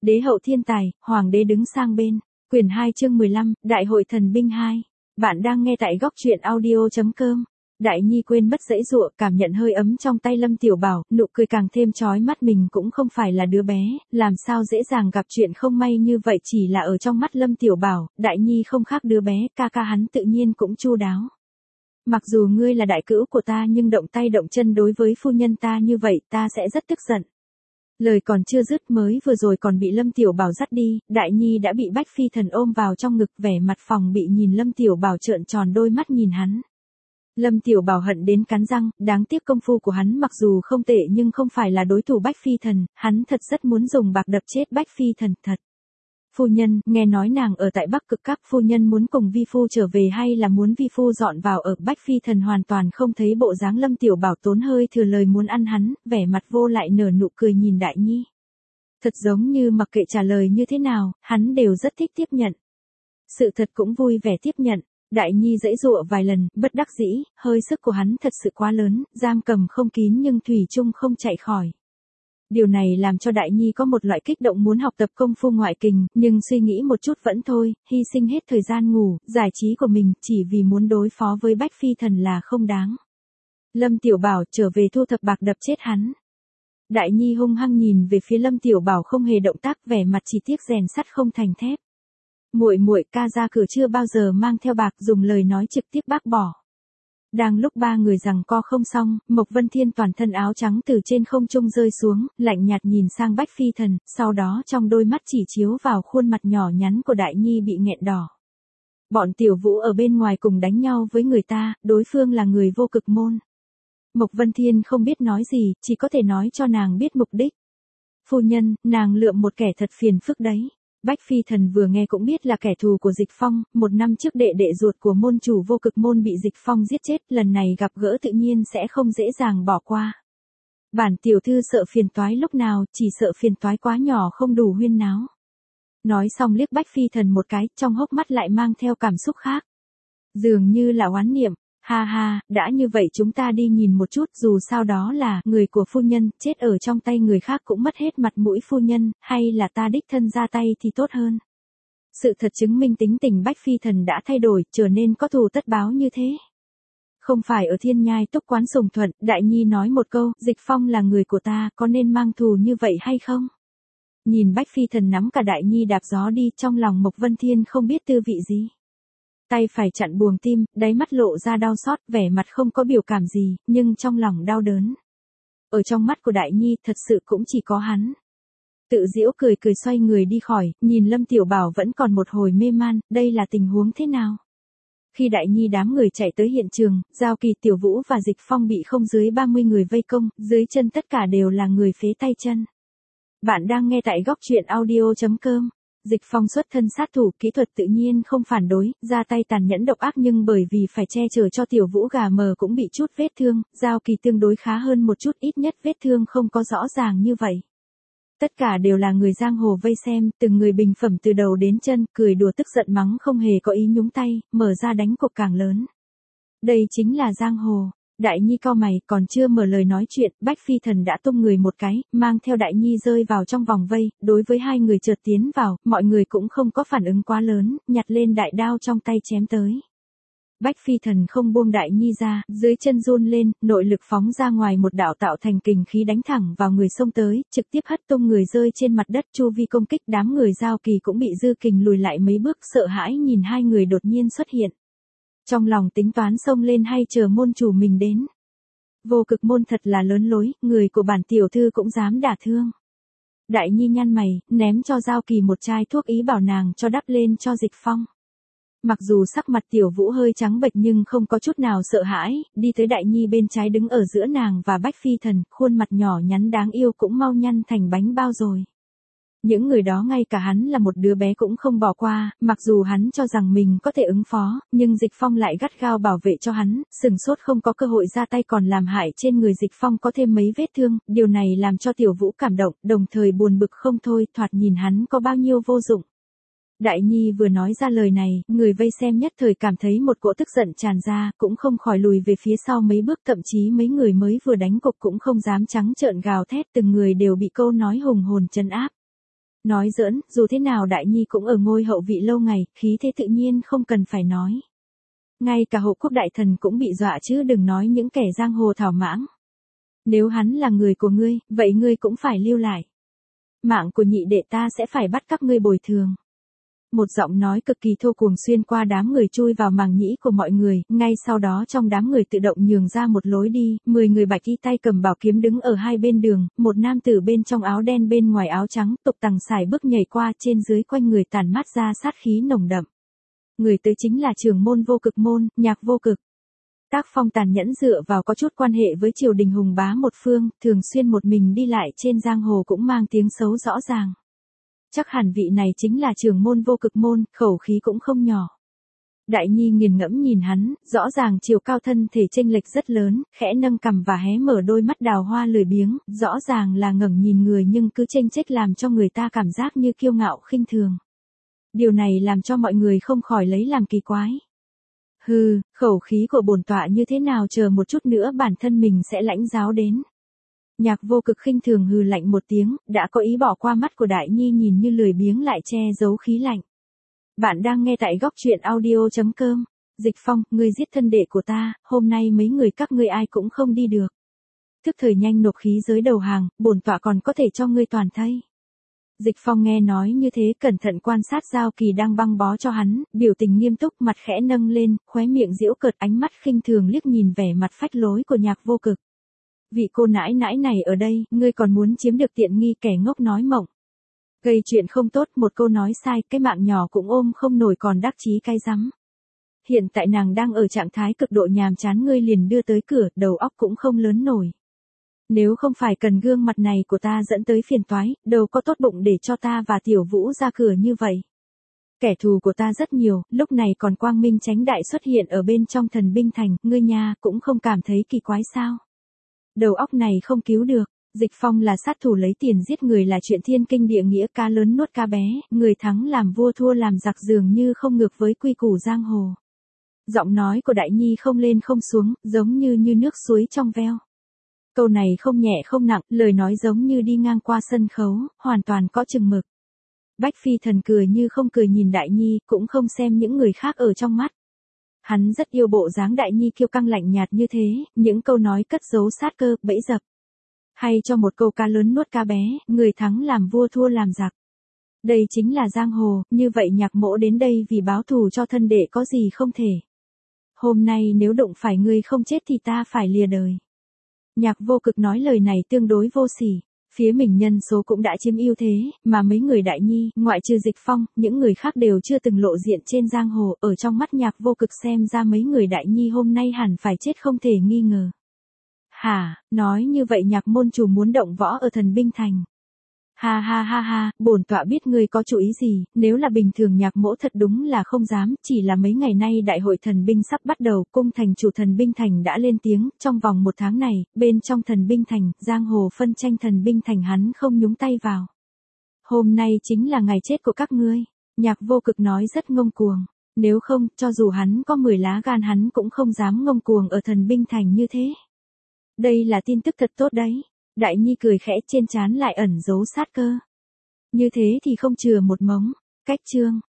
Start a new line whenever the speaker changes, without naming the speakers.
Đế hậu thiên tài, hoàng đế đứng sang bên. Quyển 2 chương 15, Đại hội thần binh 2. Bạn đang nghe tại góc truyện audio.com. Đại Nhi quên mất giãy giụa, cảm nhận hơi ấm trong tay Lâm Tiểu Bảo, nụ cười càng thêm chói mắt. Mình cũng không phải là đứa bé, làm sao dễ dàng gặp chuyện không may như vậy. Chỉ là ở trong mắt Lâm Tiểu Bảo, Đại Nhi không khác đứa bé, ca hắn tự nhiên cũng chu đáo. Mặc dù ngươi là đại cữu của ta nhưng động tay động chân đối với phu nhân ta như vậy, ta sẽ rất tức giận. Lời còn chưa dứt, mới vừa rồi còn bị Lâm Tiểu Bảo dắt đi, Đại Nhi đã bị Bách Phi Thần ôm vào trong ngực, vẻ mặt phòng bị nhìn Lâm Tiểu Bảo, trợn tròn đôi mắt nhìn hắn. Lâm Tiểu Bảo hận đến cắn răng, đáng tiếc công phu của hắn mặc dù không tệ nhưng không phải là đối thủ Bách Phi Thần, hắn thật rất muốn dùng bạc đập chết Bách Phi Thần, thật. Phu nhân, nghe nói nàng ở tại Bắc Cực Các, phu nhân muốn cùng vi phu trở về hay là muốn vi phu dọn vào ở? Bách Phi Thần hoàn toàn không thấy bộ dáng Lâm Tiểu Bảo tốn hơi thừa lời muốn ăn hắn, vẻ mặt vô lại nở nụ cười nhìn Đại Nhi. Thật giống như mặc kệ trả lời như thế nào, hắn đều rất thích tiếp nhận. Sự thật cũng vui vẻ tiếp nhận. Đại Nhi giãy giụa vài lần, bất đắc dĩ, hơi sức của hắn thật sự quá lớn, giam cầm không kín nhưng thủy chung không chạy khỏi. Điều này làm cho Đại Nhi có một loại kích động muốn học tập công phu ngoại kình, nhưng suy nghĩ một chút vẫn thôi, hy sinh hết thời gian ngủ, giải trí của mình, chỉ vì muốn đối phó với Bách Phi Thần là không đáng. Lâm Tiểu Bảo trở về thu thập bạc đập chết hắn. Đại Nhi hung hăng nhìn về phía Lâm Tiểu Bảo không hề động tác, vẻ mặt chỉ tiếc rèn sắt không thành thép. Muội ca ra cửa chưa bao giờ mang theo bạc, dùng lời nói trực tiếp bác bỏ. Đang lúc ba người giằng co không xong, Mộc Vân Thiên toàn thân áo trắng từ trên không trung rơi xuống, lạnh nhạt nhìn sang Bách Phi Thần, sau đó trong đôi mắt chỉ chiếu vào khuôn mặt nhỏ nhắn của Đại Nhi bị nghẹn đỏ. Bọn Tiểu Vũ ở bên ngoài cùng đánh nhau với người ta, đối phương là người Vô Cực môn. Mộc Vân Thiên không biết nói gì, chỉ có thể nói cho nàng biết mục đích. Phu nhân, nàng lượm một kẻ thật phiền phức đấy. Bách Phi Thần vừa nghe cũng biết là kẻ thù của Dịch Phong, một năm trước đệ ruột của môn chủ Vô Cực môn bị Dịch Phong giết chết, lần này gặp gỡ tự nhiên sẽ không dễ dàng bỏ qua. Bản tiểu thư sợ phiền toái lúc nào, chỉ sợ phiền toái quá nhỏ không đủ huyên náo. Nói xong liếc Bách Phi Thần một cái, trong hốc mắt lại mang theo cảm xúc khác. Dường như là oán niệm. Ha ha, đã như vậy chúng ta đi nhìn một chút, dù sao đó là người của phu nhân, chết ở trong tay người khác cũng mất hết mặt mũi phu nhân, hay là ta đích thân ra tay thì tốt hơn. Sự thật chứng minh tính tình Bách Phi Thần đã thay đổi, trở nên có thù tất báo như thế. Không phải ở Thiên Nhai Túc quán Sùng Thuận, Đại Nhi nói một câu, Dịch Phong là người của ta, có nên mang thù như vậy hay không? Nhìn Bách Phi Thần nắm cả Đại Nhi đạp gió đi, trong lòng Mộc Vân Thiên không biết tư vị gì. Tay phải chặn buồng tim, đáy mắt lộ ra đau xót, vẻ mặt không có biểu cảm gì, nhưng trong lòng đau đớn. Ở trong mắt của Đại Nhi thật sự cũng chỉ có hắn. Tự giễu cười xoay người đi khỏi, nhìn Lâm Tiểu Bảo vẫn còn một hồi mê man, đây là tình huống thế nào? Khi Đại Nhi đám người chạy tới hiện trường, Giao Kỳ, Tiểu Vũ và Dịch Phong bị không dưới 30 người vây công, dưới chân tất cả đều là người phế tay chân. Bạn đang nghe tại góc truyện audio.com. Dịch Phong xuất thân sát thủ, kỹ thuật tự nhiên không phản đối, ra tay tàn nhẫn độc ác nhưng bởi vì phải che chở cho Tiểu Vũ gà mờ cũng bị chút vết thương, Giao Kỳ tương đối khá hơn một chút, ít nhất vết thương không có rõ ràng như vậy. Tất cả đều là người giang hồ vây xem, từng người bình phẩm từ đầu đến chân, cười đùa tức giận mắng không hề có ý nhúng tay, mở ra đánh cuộc càng lớn. Đây chính là giang hồ. Đại Nhi cau mày, còn chưa mở lời nói chuyện, Bách Phi Thần đã tung người một cái, mang theo Đại Nhi rơi vào trong vòng vây, đối với hai người chợt tiến vào, mọi người cũng không có phản ứng quá lớn, nhặt lên đại đao trong tay chém tới. Bách Phi Thần không buông Đại Nhi ra, dưới chân run lên, nội lực phóng ra ngoài một đạo tạo thành kình khí đánh thẳng vào người xông tới, trực tiếp hất tung người rơi trên mặt đất, chu vi công kích, đám người Giao Kỳ cũng bị dư kình lùi lại mấy bước, sợ hãi nhìn hai người đột nhiên xuất hiện. Trong lòng tính toán xông lên hay chờ môn chủ mình đến. Vô Cực môn thật là lớn lối, người của bản tiểu thư cũng dám đả thương. Đại Nhi nhăn mày, ném cho Giao Kỳ một chai thuốc, ý bảo nàng cho đắp lên cho Dịch Phong. Mặc dù sắc mặt Tiểu Vũ hơi trắng bệch nhưng không có chút nào sợ hãi, đi tới Đại Nhi bên trái đứng ở giữa nàng và Bách Phi Thần, khuôn mặt nhỏ nhắn đáng yêu cũng mau nhăn thành bánh bao rồi. Những người đó ngay cả hắn là một đứa bé cũng không bỏ qua, mặc dù hắn cho rằng mình có thể ứng phó, nhưng Dịch Phong lại gắt gao bảo vệ cho hắn, sừng sốt không có cơ hội ra tay còn làm hại trên người Dịch Phong có thêm mấy vết thương, điều này làm cho Tiểu Vũ cảm động, đồng thời buồn bực không thôi, thoạt nhìn hắn có bao nhiêu vô dụng. Đại Nhi vừa nói ra lời này, người vây xem nhất thời cảm thấy một cỗ tức giận tràn ra, cũng không khỏi lùi về phía sau mấy bước, thậm chí mấy người mới vừa đánh cục cũng không dám trắng trợn gào thét, từng người đều bị câu nói hùng hồn trấn áp. Nói giỡn, dù thế nào Đại Nhi cũng ở ngôi hậu vị lâu ngày, khí thế tự nhiên không cần phải nói. Ngay cả hộ quốc đại thần cũng bị dọa chứ đừng nói những kẻ giang hồ thảo mãng. Nếu hắn là người của ngươi, vậy ngươi cũng phải lưu lại. Mạng của nhị đệ ta sẽ phải bắt các ngươi bồi thường. Một giọng nói cực kỳ thô cuồng xuyên qua đám người chui vào màng nhĩ của mọi người, ngay sau đó trong đám người tự động nhường ra một lối đi, 10 người bạch y tay cầm bảo kiếm đứng ở hai bên đường, một nam tử bên trong áo đen bên ngoài áo trắng, tục tằng xài bước nhảy qua trên dưới quanh người tản mát ra sát khí nồng đậm. Người tới chính là trưởng môn Vô Cực môn, Nhạc Vô Cực. Tác phong tàn nhẫn dựa vào có chút quan hệ với triều đình hùng bá một phương, thường xuyên một mình đi lại trên giang hồ cũng mang tiếng xấu rõ ràng. Chắc hẳn vị này chính là trưởng môn Vô Cực môn, khẩu khí cũng không nhỏ. Đại Nhi nghiền ngẫm nhìn hắn, rõ ràng chiều cao thân thể chênh lệch rất lớn, khẽ nâng cằm và hé mở đôi mắt đào hoa lười biếng, rõ ràng là ngẩng nhìn người nhưng cứ chênh chếch làm cho người ta cảm giác như kiêu ngạo khinh thường. Điều này làm cho mọi người không khỏi lấy làm kỳ quái. Hừ, khẩu khí của bổn tọa như thế nào chờ một chút nữa bản thân mình sẽ lãnh giáo đến. Nhạc Vô Cực khinh thường hừ lạnh một tiếng, đã có ý bỏ qua mắt của Đại Nhi nhìn như lười biếng lại che giấu khí lạnh. Bạn đang nghe tại góc truyện audio.com. Dịch Phong, ngươi giết thân đệ của ta, hôm nay mấy người các ngươi ai cũng không đi được. Thức thời nhanh nộp khí giới đầu hàng, bổn tọa còn có thể cho ngươi toàn thây. Dịch Phong nghe nói như thế cẩn thận quan sát Giao Kỳ đang băng bó cho hắn, biểu tình nghiêm túc mặt khẽ nâng lên, khóe miệng giễu cợt ánh mắt khinh thường liếc nhìn vẻ mặt phách lối của Nhạc Vô Cực. Vị cô nãi nãi này ở đây, ngươi còn muốn chiếm được tiện nghi kẻ ngốc nói mộng. Gây chuyện không tốt, một câu nói sai, cái mạng nhỏ cũng ôm không nổi còn đắc chí cái rắm. Hiện tại nàng đang ở trạng thái cực độ nhàm chán ngươi liền đưa tới cửa, đầu óc cũng không lớn nổi. Nếu không phải cần gương mặt này của ta dẫn tới phiền toái, đâu có tốt bụng để cho ta và Tiểu Vũ ra cửa như vậy. Kẻ thù của ta rất nhiều, lúc này còn quang minh chánh đại xuất hiện ở bên trong Thần Binh Thành, ngươi nha, cũng không cảm thấy kỳ quái sao. Đầu óc này không cứu được, Dịch Phong là sát thủ lấy tiền giết người là chuyện thiên kinh địa nghĩa, cá lớn nuốt cá bé, người thắng làm vua thua làm giặc dường như không ngược với quy củ giang hồ. Giọng nói của Đại Nhi không lên không xuống, giống như nước suối trong veo. Câu này không nhẹ không nặng, lời nói giống như đi ngang qua sân khấu, hoàn toàn có chừng mực. Bách Phi Thần cười như không cười nhìn Đại Nhi, cũng không xem những người khác ở trong mắt. Hắn rất yêu bộ dáng Đại Nhi kiêu căng lạnh nhạt như thế, những câu nói cất giấu sát cơ, bẫy dập. Hay cho một câu cá lớn nuốt cá bé, người thắng làm vua thua làm giặc. Đây chính là giang hồ, như vậy Nhạc mỗ đến đây vì báo thù cho thân đệ có gì không thể. Hôm nay nếu đụng phải ngươi không chết thì ta phải lìa đời. Nhạc Vô Cực nói lời này tương đối vô sỉ. Phía mình nhân số cũng đã chiếm ưu thế, mà mấy người Đại Nhi, ngoại trừ Dịch Phong, những người khác đều chưa từng lộ diện trên giang hồ, ở trong mắt Nhạc Vô Cực xem ra mấy người Đại Nhi hôm nay hẳn phải chết không thể nghi ngờ. Hả, nói như vậy Nhạc môn chủ muốn động võ ở Thần Binh Thành. Ha ha ha ha, bổn tọa biết ngươi có chủ ý gì, nếu là bình thường Nhạc mỗ thật đúng là không dám, chỉ là mấy ngày nay đại hội thần binh sắp bắt đầu, cung thành chủ Thần Binh Thành đã lên tiếng, trong vòng một tháng này, bên trong Thần Binh Thành, giang hồ phân tranh Thần Binh Thành hắn không nhúng tay vào. Hôm nay chính là ngày chết của các ngươi, Nhạc Vô Cực nói rất ngông cuồng, nếu không, cho dù hắn có 10 lá gan hắn cũng không dám ngông cuồng ở Thần Binh Thành như thế. Đây là tin tức thật tốt đấy. Đại Nhi cười khẽ trên trán lại ẩn giấu sát cơ. Như thế thì không chừa một mống. Cách chương.